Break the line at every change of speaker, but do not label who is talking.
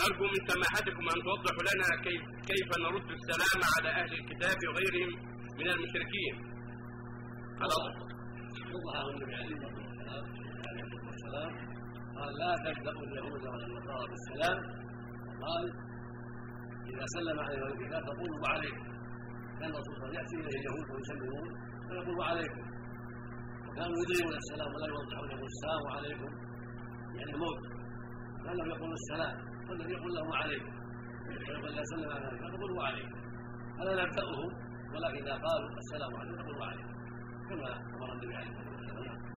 أرجو من سماحتكم أن توضحوا لنا كيف نرد السلام على أهل الكتاب وغيرهم من المشركين.
وضحه النبي عليه الصلاة والسلام قال: لا تبدأوا اليهود ولا النصارى بالسلام. قال: إذا سلم عليهم أهل الكتاب فقولوا وعليكم. كان الرسول صلى الله عليه وسلم يأتي إليه اليهود ويسلمون فيقول وعليكم، وكانوا يدرون السلام ولا يوضحون له السلام عليكم يعني الموت، كان لم يقول السلام والذي يقول له وعليكم، ويقول لا سلم على الكتاب فقول وعليكم. هذا نبدأهم، ولكن إذا قالوا السلام عليكم فقول وعليكم كما أمر النبي عليه الصلاة والسلام.